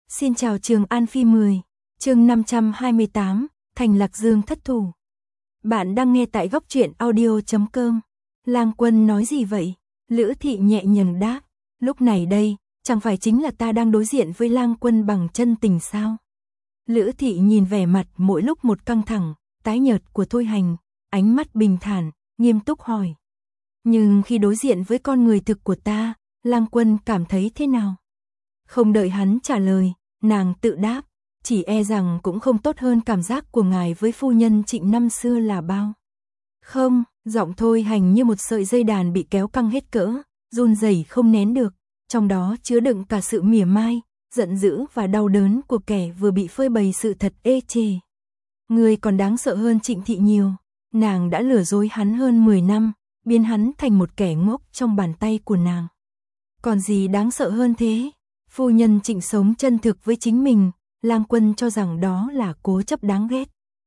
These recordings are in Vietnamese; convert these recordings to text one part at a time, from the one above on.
Xin chào Trường An Phi 10, chương 528, Thành Lạc Dương thất thủ. Bạn đang nghe tại góc truyện audio.com. Lang Quân nói gì vậy? Lữ Thị nhẹ nhàng đáp, lúc này đây, chẳng phải chính là ta đang đối diện với Lang Quân bằng chân tình sao? Lữ Thị nhìn vẻ mặt mỗi lúc một căng thẳng, tái nhợt của Thôi Hành, ánh mắt bình thản, nghiêm túc hỏi. Nhưng khi đối diện với con người thực của ta, Lang Quân cảm thấy thế nào? Không đợi hắn trả lời, nàng tự đáp, chỉ e rằng cũng không tốt hơn cảm giác của ngài với phu nhân Trịnh năm xưa là bao. Không, giọng Thôi Hành như một sợi dây đàn bị kéo căng hết cỡ, run rẩy không nén được, trong đó chứa đựng cả sự mỉa mai, giận dữ và đau đớn của kẻ vừa bị phơi bày sự thật ê chề. Người còn đáng sợ hơn Trịnh Thị nhiều, nàng đã lừa dối hắn hơn 10 năm, biến hắn thành một kẻ ngốc trong bàn tay của nàng. Còn gì đáng sợ hơn thế? Phu nhân Trịnh sống chân thực với chính mình, Lang Quân cho rằng đó là cố chấp đáng ghét.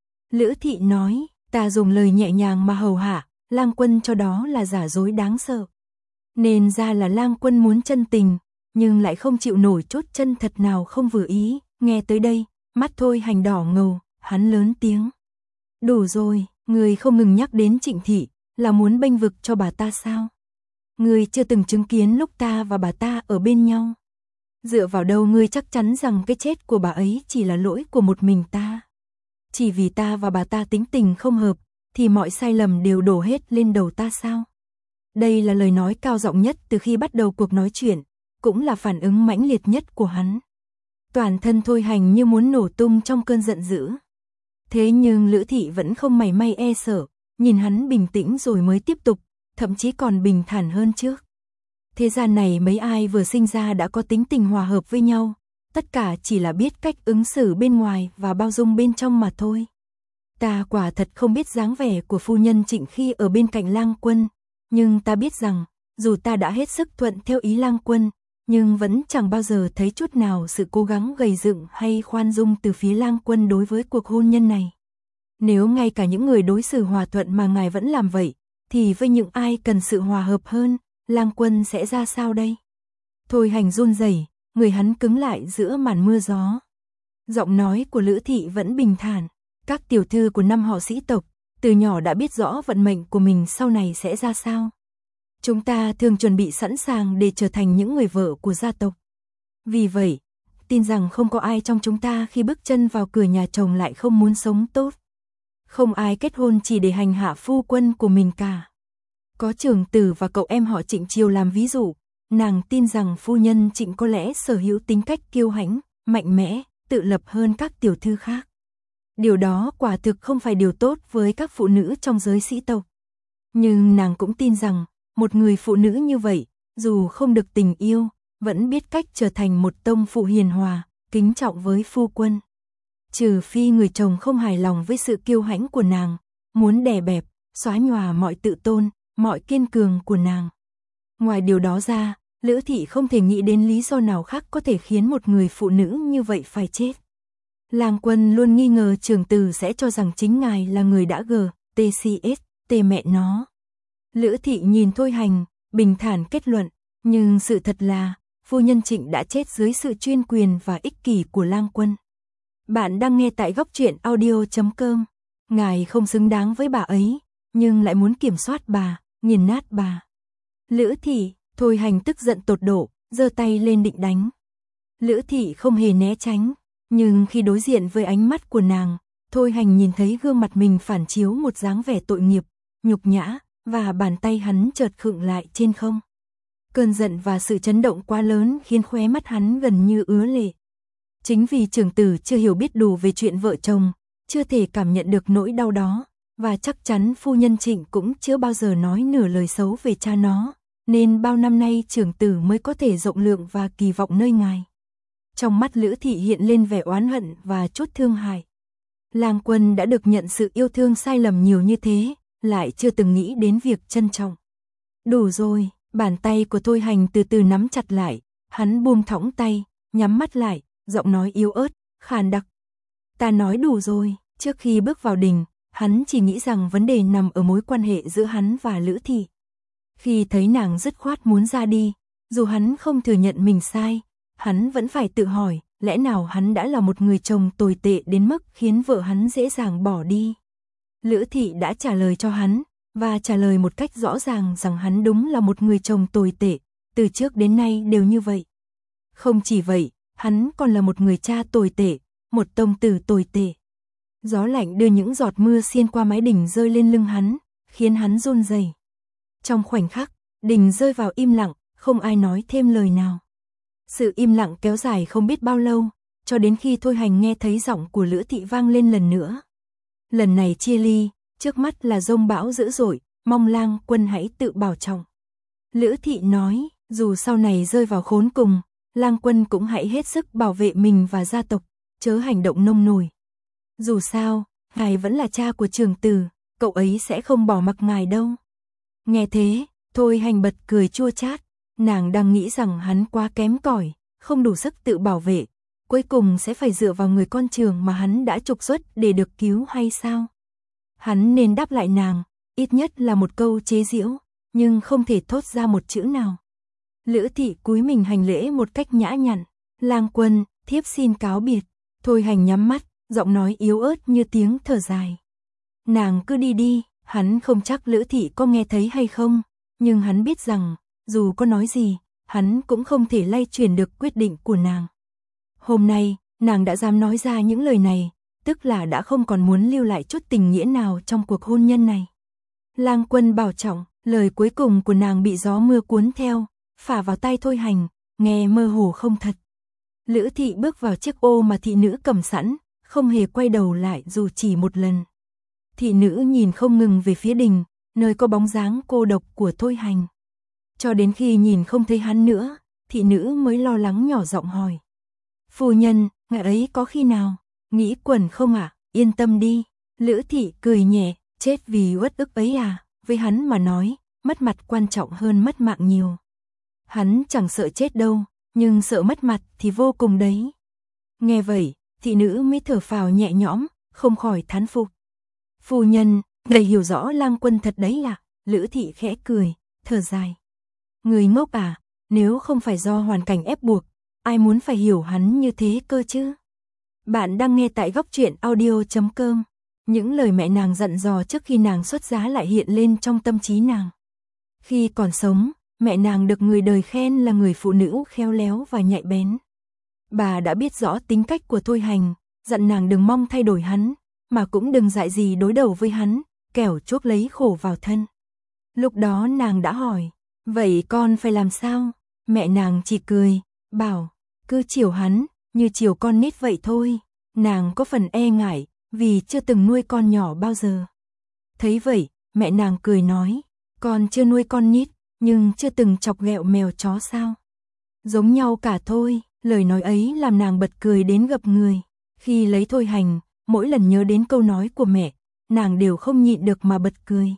Lữ Thị nói, ta dùng lời nhẹ nhàng mà hầu hạ, Lang Quân cho đó là giả dối đáng sợ. Nên ra là Lang Quân muốn chân tình, nhưng lại không chịu nổi chút chân thật nào không vừa ý. Nghe tới đây, mắt Thôi Hành đỏ ngầu, hắn lớn tiếng. Đủ rồi, người không ngừng nhắc đến Trịnh Thị, là muốn bênh vực cho bà ta sao? Người chưa từng chứng kiến lúc ta và bà ta ở bên nhau. Dựa vào đâu ngươi chắc chắn rằng cái chết của bà ấy chỉ là lỗi của một mình ta? Chỉ vì ta và bà ta tính tình không hợp, thì mọi sai lầm đều đổ hết lên đầu ta sao? Đây là lời nói cao giọng nhất từ khi bắt đầu cuộc nói chuyện, cũng là phản ứng mãnh liệt nhất của hắn. Toàn thân Thôi Hành như muốn nổ tung trong cơn giận dữ. Thế nhưng Lữ Thị vẫn không mảy may e sợ, nhìn hắn bình tĩnh rồi mới tiếp tục, thậm chí còn bình thản hơn trước. Thế gian này mấy ai vừa sinh ra đã có tính tình hòa hợp với nhau, tất cả chỉ là biết cách ứng xử bên ngoài và bao dung bên trong mà thôi. Ta quả thật không biết dáng vẻ của phu nhân Trịnh khi ở bên cạnh Lang Quân, nhưng ta biết rằng, dù ta đã hết sức thuận theo ý Lang Quân, nhưng vẫn chẳng bao giờ thấy chút nào sự cố gắng gầy dựng hay khoan dung từ phía Lang Quân đối với cuộc hôn nhân này. Nếu ngay cả những người đối xử hòa thuận mà ngài vẫn làm vậy, thì với những ai cần sự hòa hợp hơn, Lang Quân sẽ ra sao đây? Thôi Hành run rẩy, người hắn cứng lại giữa màn mưa gió. Giọng nói của Lữ Thị vẫn bình thản. Các tiểu thư của năm họ sĩ tộc, từ nhỏ đã biết rõ vận mệnh của mình sau này sẽ ra sao. Chúng ta thường chuẩn bị sẵn sàng để trở thành những người vợ của gia tộc. Vì vậy, tin rằng không có ai trong chúng ta khi bước chân vào cửa nhà chồng lại không muốn sống tốt. Không ai kết hôn chỉ để hành hạ phu quân của mình cả. Có Trường Tử và cậu em họ Trịnh Triều làm ví dụ, nàng tin rằng phu nhân Trịnh có lẽ sở hữu tính cách kiêu hãnh, mạnh mẽ, tự lập hơn các tiểu thư khác. Điều đó quả thực không phải điều tốt với các phụ nữ trong giới sĩ tộc. Nhưng nàng cũng tin rằng, một người phụ nữ như vậy, dù không được tình yêu, vẫn biết cách trở thành một tông phụ hiền hòa, kính trọng với phu quân. Trừ phi người chồng không hài lòng với sự kiêu hãnh của nàng, muốn đè bẹp, xóa nhòa mọi tự tôn, mọi kiên cường của nàng. Ngoài điều đó ra, Lữ Thị không thể nghĩ đến lý do nào khác có thể khiến một người phụ nữ như vậy phải chết. Lang Quân luôn nghi ngờ Trường Tử sẽ cho rằng chính ngài là người đã tê mẹ nó. Lữ Thị nhìn Thôi Hành, bình thản kết luận, nhưng sự thật là, phu nhân Trịnh đã chết dưới sự chuyên quyền và ích kỷ của Lang Quân. Bạn đang nghe tại góc truyện audio.com. Ngài không xứng đáng với bà ấy, nhưng lại muốn kiểm soát bà, nghiền nát bà. Lữ Thị, Thôi Hành tức giận tột độ, giơ tay lên định đánh. Lữ Thị không hề né tránh, nhưng khi đối diện với ánh mắt của nàng, Thôi Hành nhìn thấy gương mặt mình phản chiếu một dáng vẻ tội nghiệp, nhục nhã, và bàn tay hắn chợt khựng lại trên không. Cơn giận và sự chấn động quá lớn khiến khóe mắt hắn gần như ứa lệ. Chính vì Trường Tử chưa hiểu biết đủ về chuyện vợ chồng, chưa thể cảm nhận được nỗi đau đó, và chắc chắn phu nhân Trịnh cũng chưa bao giờ nói nửa lời xấu về cha nó, nên bao năm nay Trường Tử mới có thể rộng lượng và kỳ vọng nơi ngài. Trong mắt Lữ Thị hiện lên vẻ oán hận và chút thương hại. Lang Quân đã được nhận sự yêu thương sai lầm nhiều như thế, lại chưa từng nghĩ đến việc trân trọng. Đủ rồi, bàn tay của Thôi Hành từ từ nắm chặt lại, hắn buông thõng tay, nhắm mắt lại, giọng nói yếu ớt, khàn đặc. Ta nói đủ rồi. Trước khi bước vào đình, hắn chỉ nghĩ rằng vấn đề nằm ở mối quan hệ giữa hắn và Lữ Thị. Khi thấy nàng dứt khoát muốn ra đi, dù hắn không thừa nhận mình sai, hắn vẫn phải tự hỏi, lẽ nào hắn đã là một người chồng tồi tệ đến mức khiến vợ hắn dễ dàng bỏ đi? Lữ Thị đã trả lời cho hắn, và trả lời một cách rõ ràng rằng hắn đúng là một người chồng tồi tệ, từ trước đến nay đều như vậy. Không chỉ vậy, hắn còn là một người cha tồi tệ, một tông tử tồi tệ. Gió lạnh đưa những giọt mưa xiên qua mái đình rơi lên lưng hắn, khiến hắn run rẩy. Trong khoảnh khắc, đình rơi vào im lặng, không ai nói thêm lời nào. Sự im lặng kéo dài không biết bao lâu, cho đến khi Thôi Hành nghe thấy giọng của Lữ Thị vang lên lần nữa. Lần này chia ly, trước mắt là dông bão dữ dội, mong Lang Quân hãy tự bảo trọng. Lữ Thị nói, dù sau này rơi vào khốn cùng, Lang Quân cũng hãy hết sức bảo vệ mình và gia tộc, chớ hành động nông nổi. Dù sao, ngài vẫn là cha của Trường Tử, cậu ấy sẽ không bỏ mặc ngài đâu. Nghe thế, Thôi Hành bật cười chua chát, nàng đang nghĩ rằng hắn quá kém cỏi, không đủ sức tự bảo vệ, cuối cùng sẽ phải dựa vào người con Trường mà hắn đã trục xuất để được cứu hay sao? Hắn nên đáp lại nàng, ít nhất là một câu chế giễu, nhưng không thể thốt ra một chữ nào. Lữ Thị cúi mình hành lễ một cách nhã nhặn, Lang Quân, thiếp xin cáo biệt. Thôi Hành nhắm mắt, giọng nói yếu ớt như tiếng thở dài. Nàng cứ đi đi, hắn không chắc Lữ Thị có nghe thấy hay không, nhưng hắn biết rằng, dù có nói gì, hắn cũng không thể lay chuyển được quyết định của nàng. Hôm nay, nàng đã dám nói ra những lời này, tức là đã không còn muốn lưu lại chút tình nghĩa nào trong cuộc hôn nhân này. Lang Quân bảo trọng, lời cuối cùng của nàng bị gió mưa cuốn theo, phả vào tai Thôi Hành, nghe mơ hồ không thật. Lữ Thị bước vào chiếc ô mà thị nữ cầm sẵn, không hề quay đầu lại dù chỉ một lần. Thị nữ nhìn không ngừng về phía đình, nơi có bóng dáng cô độc của Thôi Hành. Cho đến khi nhìn không thấy hắn nữa, thị nữ mới lo lắng nhỏ giọng hỏi. Phu nhân, ngài ấy có khi nào nghĩ quẩn không ạ? Yên tâm đi. Lữ Thị cười nhẹ, chết vì uất ức ấy à? Với hắn mà nói, mất mặt quan trọng hơn mất mạng nhiều. Hắn chẳng sợ chết đâu, nhưng sợ mất mặt thì vô cùng đấy. Nghe vậy, thị nữ mới thở phào nhẹ nhõm, không khỏi thán phục. Phu nhân, ngài hiểu rõ Lang Quân thật đấy à? Lữ Thị khẽ cười, thở dài. Người ngốc à, nếu không phải do hoàn cảnh ép buộc, ai muốn phải hiểu hắn như thế cơ chứ? Bạn đang nghe tại Góc Truyện Audio.com. Những lời mẹ nàng dặn dò trước khi nàng xuất giá lại hiện lên trong tâm trí nàng. Khi còn sống, mẹ nàng được người đời khen là người phụ nữ khéo léo và nhạy bén. Bà đã biết rõ tính cách của Thôi Hành, dặn nàng đừng mong thay đổi hắn, mà cũng đừng dại gì đối đầu với hắn, kẻo chuốc lấy khổ vào thân. Lúc đó nàng đã hỏi, vậy con phải làm sao? Mẹ nàng chỉ cười, bảo, cứ chiều hắn, như chiều con nít vậy thôi. Nàng có phần e ngại, vì chưa từng nuôi con nhỏ bao giờ. Thấy vậy, mẹ nàng cười nói, con chưa nuôi con nít, nhưng chưa từng chọc ghẹo mèo chó sao? Giống nhau cả thôi. Lời nói ấy làm nàng bật cười đến gập người. Khi lấy Thôi Hành, mỗi lần nhớ đến câu nói của mẹ, nàng đều không nhịn được mà bật cười.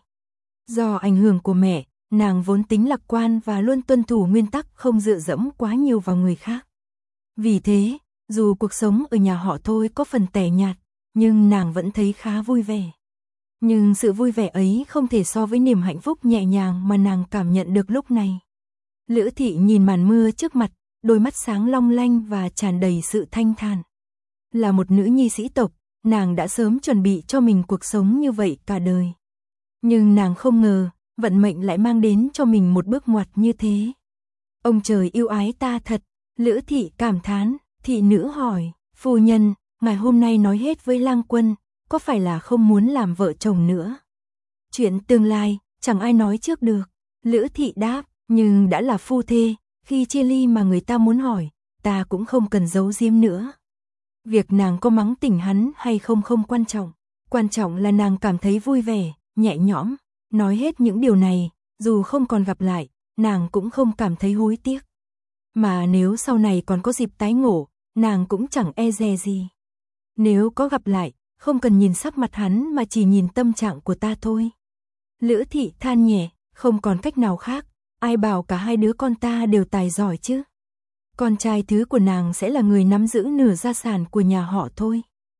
Do ảnh hưởng của mẹ, nàng vốn tính lạc quan và luôn tuân thủ nguyên tắc không dựa dẫm quá nhiều vào người khác. Vì thế, dù cuộc sống ở nhà họ Thôi có phần tẻ nhạt, nhưng nàng vẫn thấy khá vui vẻ. Nhưng sự vui vẻ ấy không thể so với niềm hạnh phúc nhẹ nhàng mà nàng cảm nhận được lúc này. Lữ Thị nhìn màn mưa trước mặt, đôi mắt sáng long lanh và tràn đầy sự thanh thản. Là một nữ nhi sĩ tộc, nàng đã sớm chuẩn bị cho mình cuộc sống như vậy cả đời. Nhưng nàng không ngờ, vận mệnh lại mang đến cho mình một bước ngoặt như thế. Ông trời yêu ái ta thật, Lữ Thị cảm thán. Thị nữ hỏi, phu nhân, ngài hôm nay nói hết với Lang Quân, có phải là không muốn làm vợ chồng nữa? Chuyện tương lai, chẳng ai nói trước được. Lữ Thị đáp, nhưng đã là phu thê, khi chia ly mà người ta muốn hỏi, ta cũng không cần giấu giếm nữa. Việc nàng có mắng tỉnh hắn hay không không quan trọng là nàng cảm thấy vui vẻ, nhẹ nhõm. Nói hết những điều này, dù không còn gặp lại, nàng cũng không cảm thấy hối tiếc. Mà nếu sau này còn có dịp tái ngộ, nàng cũng chẳng e dè gì. Nếu có gặp lại, không cần nhìn sắc mặt hắn mà chỉ nhìn tâm trạng của ta thôi. Lữ Thị than nhẹ, không còn cách nào khác, ai bảo cả hai đứa con ta đều tài giỏi chứ. Con trai thứ của nàng sẽ là người nắm giữ nửa gia sản của nhà họ Thôi.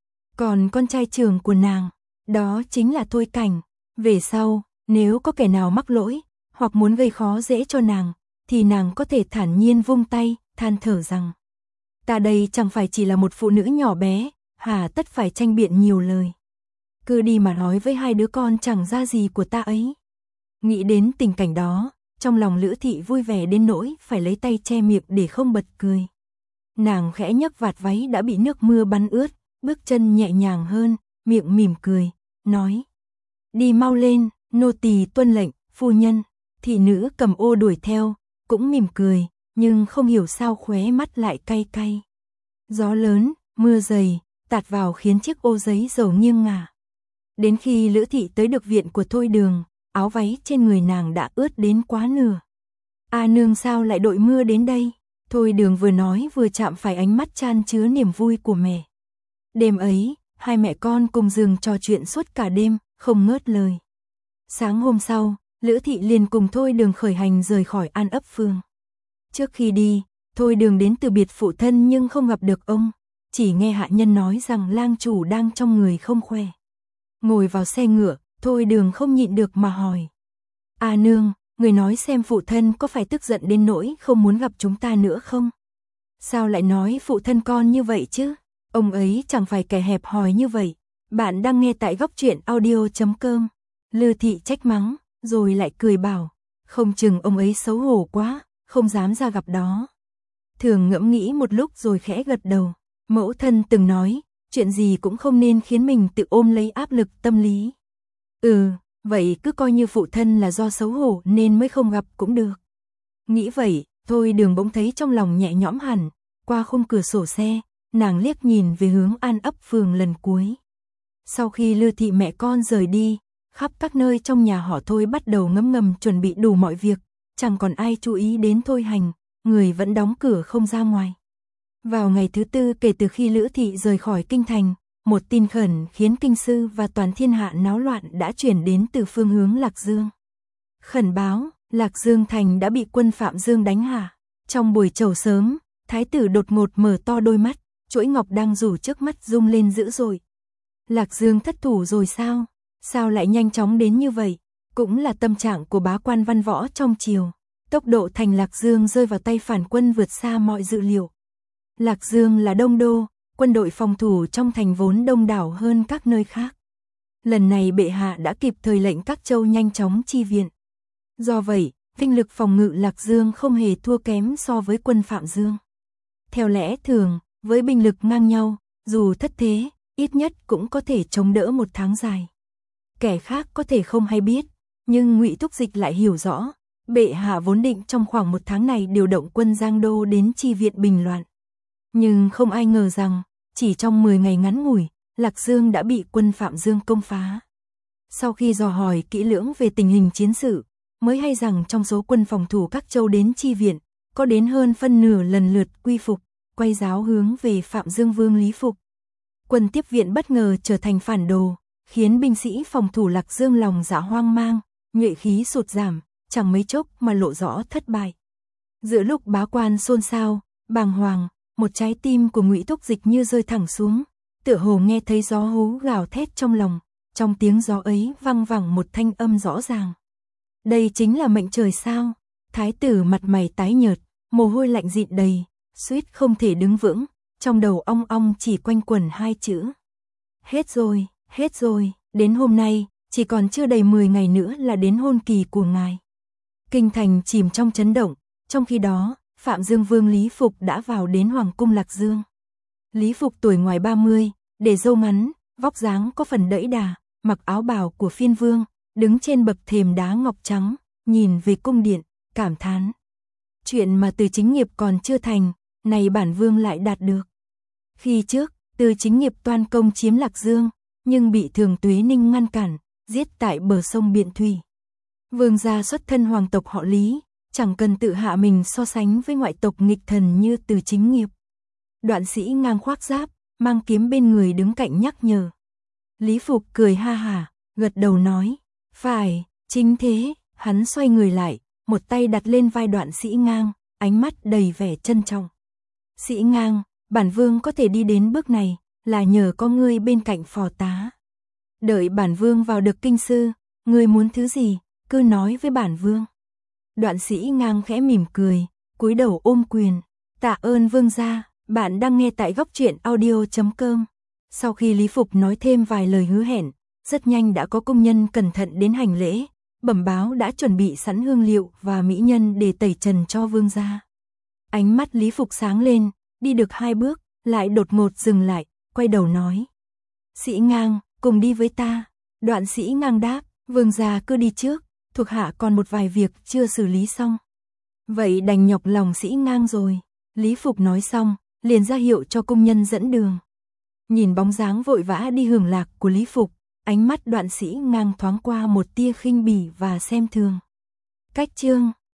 Còn con trai trưởng của nàng, đó chính là Thôi Cảnh. Về sau, nếu có kẻ nào mắc lỗi, hoặc muốn gây khó dễ cho nàng, thì nàng có thể thản nhiên vung tay, than thở rằng Ta đây chẳng phải chỉ là một phụ nữ nhỏ bé, hà tất phải tranh biện nhiều lời. Cứ đi mà nói với hai đứa con chẳng ra gì của ta ấy. Nghĩ đến tình cảnh đó, trong lòng Lữ Thị vui vẻ đến nỗi phải lấy tay che miệng để không bật cười. Nàng khẽ nhấc vạt váy đã bị nước mưa bắn ướt, bước chân nhẹ nhàng hơn, miệng mỉm cười, nói: "Đi mau lên, nô tỳ tuân lệnh, phu nhân." Thị nữ cầm ô đuổi theo, cũng mỉm cười, nhưng không hiểu sao khóe mắt lại cay cay. Gió lớn, mưa dày, tạt vào khiến chiếc ô giấy dầu nghiêng ngả. Đến khi Lữ Thị tới được viện của Thôi Đường, áo váy trên người nàng đã ướt đến quá nửa. "A nương sao lại đội mưa đến đây?" Thôi Đường vừa nói vừa chạm phải ánh mắt chan chứa niềm vui của mẹ. Đêm ấy, hai mẹ con cùng giường trò chuyện suốt cả đêm, không ngớt lời. Sáng hôm sau, Lữ Thị liền cùng Thôi Đường khởi hành rời khỏi An Ấp Phương. Trước khi đi, Thôi Đường đến từ biệt phụ thân nhưng không gặp được ông, chỉ nghe hạ nhân nói rằng lang chủ đang trong người không khỏe. Ngồi vào xe ngựa, Thôi Đường không nhịn được mà hỏi: "A nương, người nói xem phụ thân có phải tức giận đến nỗi không muốn gặp chúng ta nữa không?" "Sao lại nói phụ thân con như vậy chứ? Ông ấy chẳng phải kẻ hẹp hòi như vậy." Bạn đang nghe tại góc truyện audio.com. Lư Thị trách mắng, rồi lại cười bảo: "Không chừng ông ấy xấu hổ quá, không dám ra gặp đó." Thường ngẫm nghĩ một lúc rồi khẽ gật đầu. Mẫu thân từng nói, chuyện gì cũng không nên khiến mình tự ôm lấy áp lực tâm lý. Vậy cứ coi như phụ thân là do xấu hổ nên mới không gặp cũng được. Nghĩ vậy, Thôi Đường bỗng thấy trong lòng nhẹ nhõm hẳn. Qua khung cửa sổ xe, nàng liếc nhìn về hướng An Ấp Phường lần cuối. Sau khi Lư Thị mẹ con rời đi, khắp các nơi trong nhà họ Thôi bắt đầu ngấm ngầm chuẩn bị đủ mọi việc, chẳng còn ai chú ý đến Thôi Hành, người vẫn đóng cửa không ra ngoài. Vào ngày thứ tư kể từ khi Lữ Thị rời khỏi kinh thành, một tin khẩn khiến kinh sư và toàn thiên hạ náo loạn đã chuyển đến từ phương hướng Lạc Dương. Khẩn báo, Lạc Dương thành đã bị quân Phạm Dương đánh hạ. Trong buổi chầu sớm, thái tử đột ngột mở to đôi mắt, chuỗi ngọc đang rủ trước mắt rung lên dữ dội. Lạc Dương thất thủ rồi sao? Sao lại nhanh chóng đến như vậy? Cũng là tâm trạng của bá quan văn võ trong triều. Tốc độ thành Lạc Dương rơi vào tay phản quân vượt xa mọi dự liệu. Lạc Dương là đông đô, quân đội phòng thủ trong thành vốn đông đảo hơn các nơi khác. Lần này bệ hạ đã kịp thời lệnh các châu nhanh chóng chi viện. Do vậy, binh lực phòng ngự Lạc Dương không hề thua kém so với quân Phạm Dương. Theo lẽ thường, với binh lực ngang nhau, dù thất thế, ít nhất cũng có thể chống đỡ một tháng dài. Kẻ khác có thể không hay biết, nhưng Ngụy Thúc Dịch lại hiểu rõ, bệ hạ vốn định trong khoảng một tháng này điều động quân Giang Đô đến chi viện bình loạn. Nhưng không ai ngờ rằng, chỉ trong 10 ngày ngắn ngủi, Lạc Dương đã bị quân Phạm Dương công phá. Sau khi dò hỏi kỹ lưỡng về tình hình chiến sự, mới hay rằng trong số quân phòng thủ các châu đến chi viện, có đến hơn phân nửa lần lượt quy phục, quay giáo hướng về Phạm Dương Vương Lý Phục. Quân tiếp viện bất ngờ trở thành phản đồ, khiến binh sĩ phòng thủ Lạc Dương lòng dạ hoang mang, nhuệ khí sụt giảm, chẳng mấy chốc mà lộ rõ thất bại. Giữa lúc bá quan xôn xao, bàng hoàng, một trái tim của Ngụy Thúc Dịch như rơi thẳng xuống, tựa hồ nghe thấy gió hú gào thét trong lòng, trong tiếng gió ấy vang vẳng một thanh âm rõ ràng. Đây chính là mệnh trời sao? Thái tử mặt mày tái nhợt, mồ hôi lạnh dịn đầy, suýt không thể đứng vững, trong đầu ong ong chỉ quanh quẩn hai chữ: hết rồi, đến hôm nay, chỉ còn chưa đầy 10 ngày nữa là đến hôn kỳ của ngài. Kinh thành chìm trong chấn động, trong khi đó, Phạm Dương Vương Lý Phục đã vào đến Hoàng cung Lạc Dương. Lý Phục tuổi ngoài 30, để râu ngắn, vóc dáng có phần đẫy đà, mặc áo bào của phiên vương, đứng trên bậc thềm đá ngọc trắng, nhìn về cung điện, cảm thán. Chuyện mà Từ Chính Nghiệp còn chưa thành, này bản vương lại đạt được. Khi trước, Từ Chính Nghiệp toan công chiếm Lạc Dương, nhưng bị Thường Tuế Ninh ngăn cản, giết tại bờ sông Biện Thủy. Vương gia xuất thân hoàng tộc họ Lý, chẳng cần tự hạ mình so sánh với ngoại tộc nghịch thần như Từ Chính Nghiệp. Đoạn sĩ ngang khoác giáp, mang kiếm bên người đứng cạnh nhắc nhở. Lý Phục cười ha hả, gật đầu nói: phải, chính thế. Hắn xoay người lại, một tay đặt lên vai Đoạn sĩ ngang, ánh mắt đầy vẻ trân trọng. Sĩ ngang, bản vương có thể đi đến bước này, là nhờ có ngươi bên cạnh phò tá. Đợi bản vương vào được kinh sư, ngươi muốn thứ gì, cứ nói với bản vương. Đoạn sĩ ngang khẽ mỉm cười, cúi đầu ôm quyền: tạ ơn vương gia, Bạn đang nghe tại góc truyện audio.com. Sau khi Lý Phục nói thêm vài lời hứa hẹn, rất nhanh đã có công nhân cẩn thận đến hành lễ, bẩm báo đã chuẩn bị sẵn hương liệu và mỹ nhân để tẩy trần cho vương gia. Ánh mắt Lý Phục sáng lên, đi được 2 bước, lại đột ngột dừng lại, quay đầu nói. Sĩ Ngang, cùng đi với ta. Đoạn Sĩ Ngang đáp, vương gia cứ đi trước, thuộc hạ còn một vài việc chưa xử lý xong. Vậy đành nhọc lòng Sĩ Ngang rồi. Lý Phục nói xong, liền ra hiệu cho công nhân dẫn đường. Nhìn bóng dáng vội vã đi hưởng lạc của Lý Phục, ánh mắt Đoạn Sĩ Ngang thoáng qua một tia khinh bỉ và xem thường. Cách chương